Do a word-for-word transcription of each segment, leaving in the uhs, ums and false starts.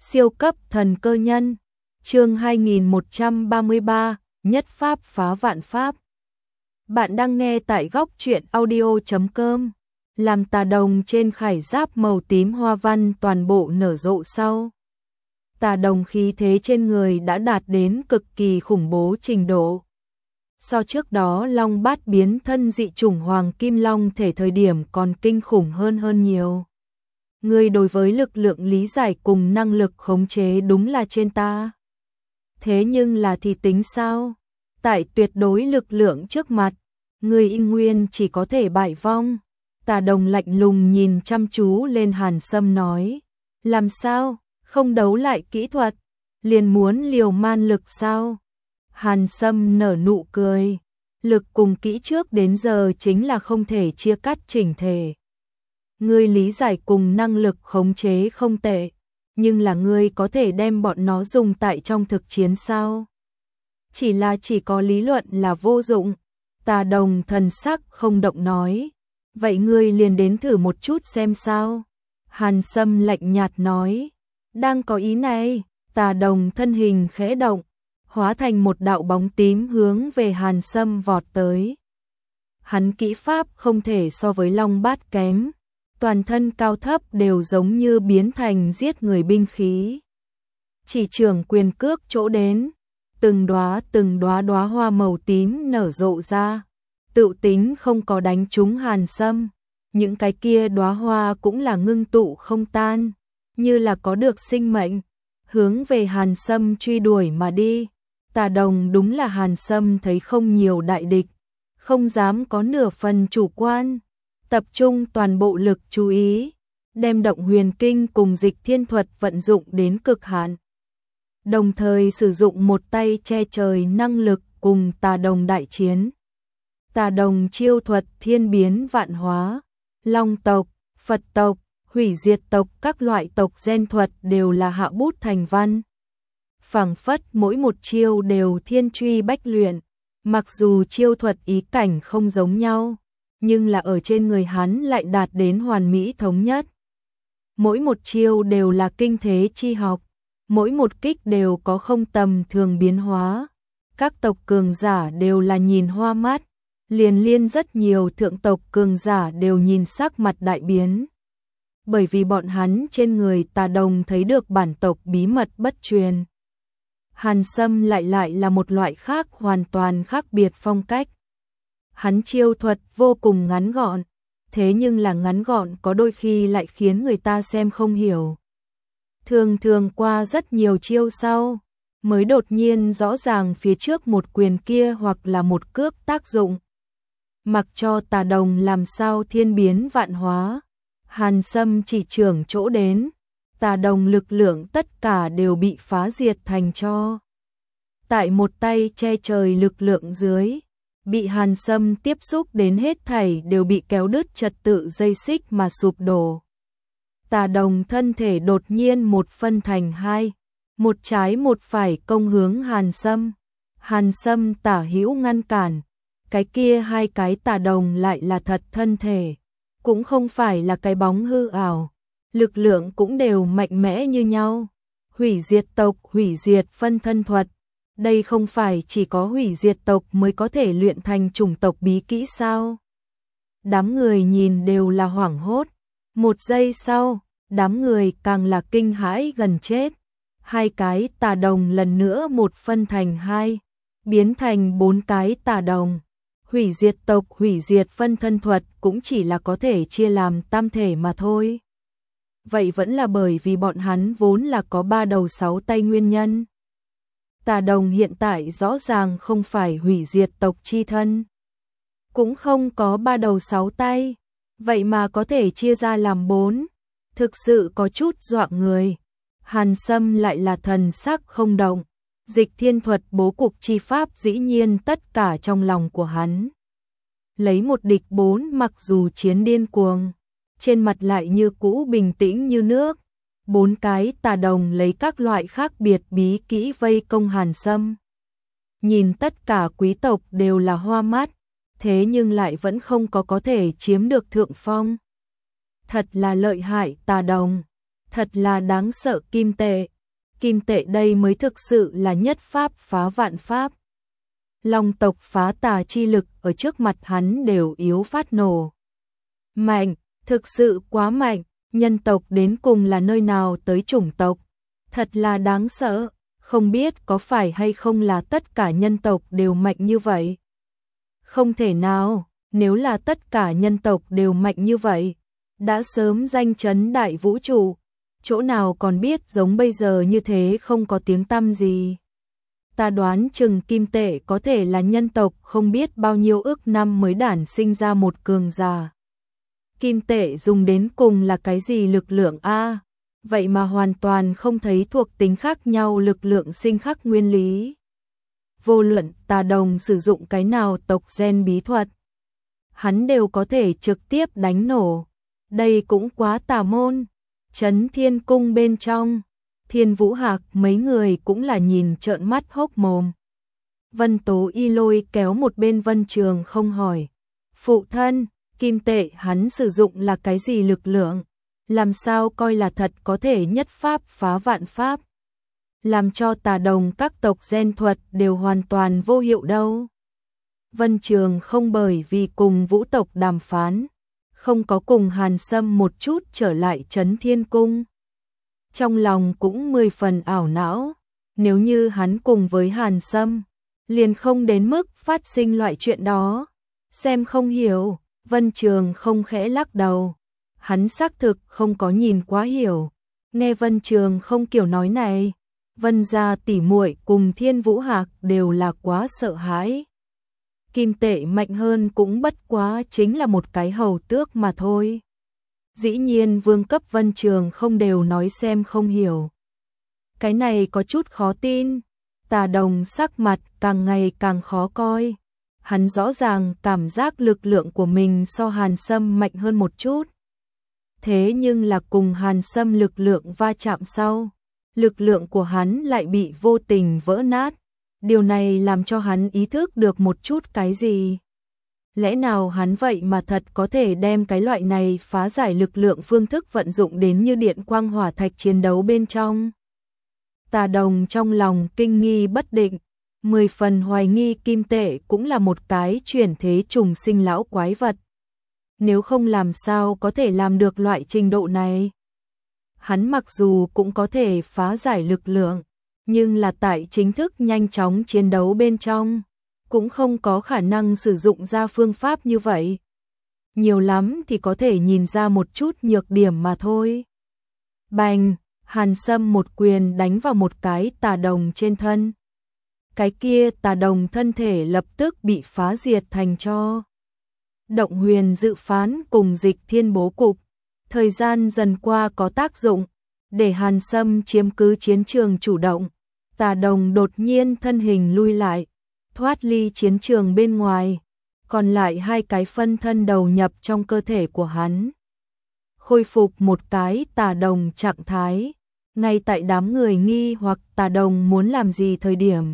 Siêu cấp thần cơ nhân, chương hai nghìn một trăm ba mươi ba, nhất pháp phá vạn pháp. Bạn đang nghe tại góc truyện audio chấm com. Làm tà đồng trên khải giáp màu tím hoa văn toàn bộ nở rộ sau. Tà đồng khí thế trên người đã đạt đến cực kỳ khủng bố trình độ. So trước đó Long Bát biến thân dị chủng Hoàng Kim Long thể thời điểm còn kinh khủng hơn hơn nhiều. Người đối với lực lượng lý giải cùng năng lực khống chế đúng là trên ta. Thế nhưng là thì tính sao? Tại tuyệt đối lực lượng trước mặt, người y nguyên chỉ có thể bại vong. Tà đồng lạnh lùng nhìn chăm chú lên Hàn Sâm nói. Làm sao? Không đấu lại kỹ thuật, liền muốn liều man lực sao? Hàn Sâm nở nụ cười. Lực cùng kỹ trước đến giờ chính là không thể chia cắt chỉnh thể. Ngươi lý giải cùng năng lực khống chế không tệ, nhưng là ngươi có thể đem bọn nó dùng tại trong thực chiến sao? Chỉ là chỉ có lý luận là vô dụng. Tà đồng thần sắc không động nói. Vậy ngươi liền đến thử một chút xem sao? Hàn Sâm lạnh nhạt nói. Đang có ý này, tà đồng thân hình khẽ động, hóa thành một đạo bóng tím hướng về Hàn Sâm vọt tới. Hắn kỹ pháp không thể so với Long Bát kém. Toàn thân cao thấp đều giống như biến thành giết người binh khí. Chỉ trưởng quyền cước chỗ đến, từng đóa từng đóa đóa hoa màu tím nở rộ ra, tự tính không có đánh trúng Hàn Sâm, những cái kia đóa hoa cũng là ngưng tụ không tan, như là có được sinh mệnh, hướng về Hàn Sâm truy đuổi mà đi. Tà đồng đúng là Hàn Sâm thấy không nhiều đại địch, không dám có nửa phần chủ quan. Tập trung toàn bộ lực chú ý, đem động huyền kinh cùng dịch thiên thuật vận dụng đến cực hạn. Đồng thời sử dụng một tay che trời năng lực cùng tà đồng đại chiến. Tà đồng chiêu thuật thiên biến vạn hóa, Long tộc, Phật tộc, hủy diệt tộc các loại tộc gen thuật đều là hạ bút thành văn. Phảng phất mỗi một chiêu đều thiên truy bách luyện, mặc dù chiêu thuật ý cảnh không giống nhau, nhưng là ở trên người hắn lại đạt đến hoàn mỹ thống nhất. Mỗi một chiêu đều là kinh thế chi học, mỗi một kích đều có không tầm thường biến hóa. Các tộc cường giả đều là nhìn hoa mắt, liền liên rất nhiều thượng tộc cường giả đều nhìn sắc mặt đại biến. Bởi vì bọn hắn trên người tà đồng thấy được bản tộc bí mật bất truyền. Hàn Sâm lại lại là một loại khác hoàn toàn khác biệt phong cách. Hắn chiêu thuật vô cùng ngắn gọn, thế nhưng là ngắn gọn có đôi khi lại khiến người ta xem không hiểu. Thường thường qua rất nhiều chiêu sau, mới đột nhiên rõ ràng phía trước một quyền kia hoặc là một cước tác dụng. Mặc cho tà đồng làm sao thiên biến vạn hóa, Hàn Sâm chỉ trưởng chỗ đến, tà đồng lực lượng tất cả đều bị phá diệt thành tro. Tại một tay che trời lực lượng dưới, bị Hàn Sâm tiếp xúc đến hết thảy đều bị kéo đứt trật tự dây xích mà sụp đổ. Tà đồng thân thể đột nhiên một phân thành hai, một trái một phải công hướng Hàn Sâm. Hàn Sâm tả hữu ngăn cản, cái kia hai cái tà đồng lại là thật thân thể, cũng không phải là cái bóng hư ảo, lực lượng cũng đều mạnh mẽ như nhau. Hủy diệt tộc, hủy diệt phân thân thuật. Đây không phải chỉ có hủy diệt tộc mới có thể luyện thành chủng tộc bí kỹ sao? Đám người nhìn đều là hoảng hốt. Một giây sau, đám người càng là kinh hãi gần chết. Hai cái tà đồng lần nữa một phân thành hai, biến thành bốn cái tà đồng. Hủy diệt tộc, hủy diệt phân thân thuật cũng chỉ là có thể chia làm tam thể mà thôi. Vậy vẫn là bởi vì bọn hắn vốn là có ba đầu sáu tay nguyên nhân. Tà đồng hiện tại rõ ràng không phải hủy diệt tộc chi thân, cũng không có ba đầu sáu tay, vậy mà có thể chia ra làm bốn, thực sự có chút dọa người. Hàn Sâm lại là thần sắc không động, dịch thiên thuật bố cục chi pháp dĩ nhiên tất cả trong lòng của hắn. Lấy một địch bốn mặc dù chiến điên cuồng, trên mặt lại như cũ bình tĩnh như nước. Bốn cái tà đồng lấy các loại khác biệt bí kỹ vây công Hàn Sâm. Nhìn tất cả quý tộc đều là hoa mắt, thế nhưng lại vẫn không có có thể chiếm được thượng phong. Thật là lợi hại tà đồng. Thật là đáng sợ kim tệ. Kim tệ đây mới thực sự là nhất pháp phá vạn pháp. Long tộc phá tà chi lực ở trước mặt hắn đều yếu phát nổ. Mạnh, thực sự quá mạnh, nhân tộc đến cùng là nơi nào tới chủng tộc. Thật là đáng sợ, không biết có phải hay không là tất cả nhân tộc đều mạnh như vậy. Không thể nào, nếu là tất cả nhân tộc đều mạnh như vậy, đã sớm danh chấn đại vũ trụ, chỗ nào còn biết giống bây giờ như thế không có tiếng tăm gì. Ta đoán chừng kim tệ có thể là nhân tộc không biết bao nhiêu ức năm mới đản sinh ra một cường giả. Kim tệ dùng đến cùng là cái gì lực lượng a? Vậy mà hoàn toàn không thấy thuộc tính khác nhau lực lượng sinh khắc nguyên lý. Vô luận Tà Đồng sử dụng cái nào tộc gen bí thuật, hắn đều có thể trực tiếp đánh nổ. Đây cũng quá tà môn. Trấn Thiên Cung bên trong, Thiên Vũ Hạc mấy người cũng là nhìn trợn mắt hốc mồm. Vân Tố Y lôi kéo một bên Vân Trường không hỏi. Phụ thân, kim tệ hắn sử dụng là cái gì lực lượng? Làm sao coi là thật có thể nhất pháp phá vạn pháp? Làm cho Tà Đồng các tộc gen thuật đều hoàn toàn vô hiệu đâu. Vân Trường không bởi vì cùng Vũ tộc đàm phán, không có cùng Hàn Sâm một chút trở lại Trấn Thiên Cung. Trong lòng cũng mười phần ảo não, nếu như hắn cùng với Hàn Sâm, liền không đến mức phát sinh loại chuyện đó. Xem không hiểu, Vân Trường không khẽ lắc đầu. Hắn xác thực không có nhìn quá hiểu. Nghe Vân Trường không kiểu nói này, Vân gia tỷ muội cùng Thiên Vũ Hạc đều là quá sợ hãi. Kim tệ mạnh hơn cũng bất quá chính là một cái hầu tước mà thôi. Dĩ nhiên vương cấp Vân Trường không đều nói xem không hiểu. Cái này có chút khó tin. Tà Đồng sắc mặt càng ngày càng khó coi. Hắn rõ ràng cảm giác lực lượng của mình so Hàn Sâm mạnh hơn một chút. Thế nhưng là cùng Hàn Sâm lực lượng va chạm sau, lực lượng của hắn lại bị vô tình vỡ nát. Điều này làm cho hắn ý thức được một chút cái gì. Lẽ nào hắn vậy mà thật có thể đem cái loại này phá giải lực lượng phương thức vận dụng đến như điện quang hỏa thạch chiến đấu bên trong? Tà Đồng trong lòng kinh nghi bất định, mười phần hoài nghi kim tệ cũng là một cái chuyển thế trùng sinh lão quái vật. Nếu không làm sao có thể làm được loại trình độ này? Hắn mặc dù cũng có thể phá giải lực lượng, nhưng là tại chính thức nhanh chóng chiến đấu bên trong, cũng không có khả năng sử dụng ra phương pháp như vậy. Nhiều lắm thì có thể nhìn ra một chút nhược điểm mà thôi. Bành, Hàn Sâm một quyền đánh vào một cái Tà Đồng trên thân. Cái kia Tà Đồng thân thể lập tức bị phá diệt thành tro. Động huyền dự phán cùng dịch thiên bố cục, thời gian dần qua có tác dụng, để Hàn Sâm chiếm cứ chiến trường chủ động. Tà Đồng đột nhiên thân hình lui lại, thoát ly chiến trường bên ngoài, còn lại hai cái phân thân đầu nhập trong cơ thể của hắn. Khôi phục một cái Tà Đồng trạng thái, ngay tại đám người nghi hoặc Tà Đồng muốn làm gì thời điểm.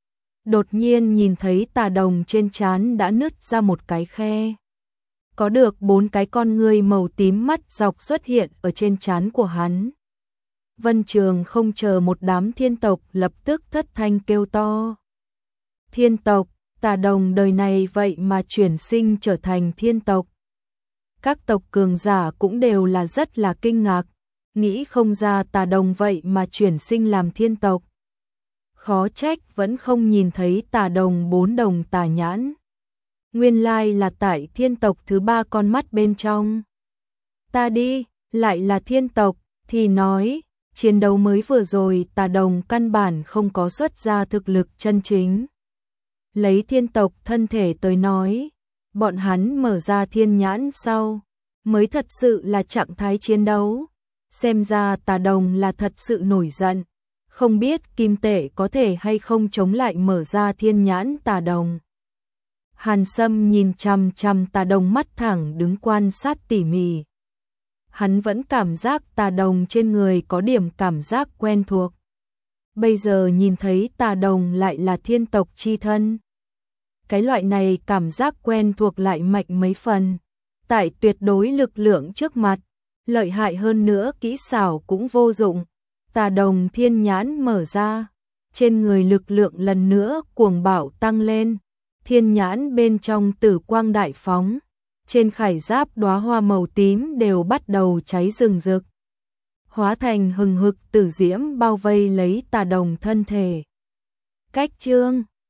Đột nhiên nhìn thấy Tà Đồng trên trán đã nứt ra một cái khe. Có được bốn cái con ngươi màu tím mắt dọc xuất hiện ở trên trán của hắn. Vân Trường không chờ một đám thiên tộc lập tức thất thanh kêu to. Thiên tộc, Tà Đồng đời này vậy mà chuyển sinh trở thành thiên tộc. Các tộc cường giả cũng đều là rất là kinh ngạc, nghĩ không ra Tà Đồng vậy mà chuyển sinh làm thiên tộc. Khó trách vẫn không nhìn thấy Tà Đồng bốn đồng tà nhãn. Nguyên lai là tại thiên tộc thứ ba con mắt bên trong. Ta đi, lại là thiên tộc, thì nói, chiến đấu mới vừa rồi Tà Đồng căn bản không có xuất ra thực lực chân chính. Lấy thiên tộc thân thể tới nói, bọn hắn mở ra thiên nhãn sau, mới thật sự là trạng thái chiến đấu. Xem ra Tà Đồng là thật sự nổi giận, không biết kim tệ có thể hay không chống lại mở ra thiên nhãn Tà Đồng. Hàn Sâm nhìn chằm chằm Tà Đồng mắt thẳng đứng quan sát tỉ mỉ. Hắn vẫn cảm giác Tà Đồng trên người có điểm cảm giác quen thuộc. Bây giờ nhìn thấy Tà Đồng lại là thiên tộc chi thân. Cái loại này cảm giác quen thuộc lại mạnh mấy phần. Tại tuyệt đối lực lượng trước mặt, Lợi hại hơn nữa kỹ xảo cũng vô dụng, Tà Đồng thiên nhãn mở ra, trên người lực lượng lần nữa cuồng bạo tăng lên, thiên nhãn bên trong tử quang đại phóng, trên khải giáp đóa hoa màu tím đều bắt đầu cháy rừng rực, hóa thành hừng hực tử diễm bao vây lấy Tà Đồng thân thể. Cách chương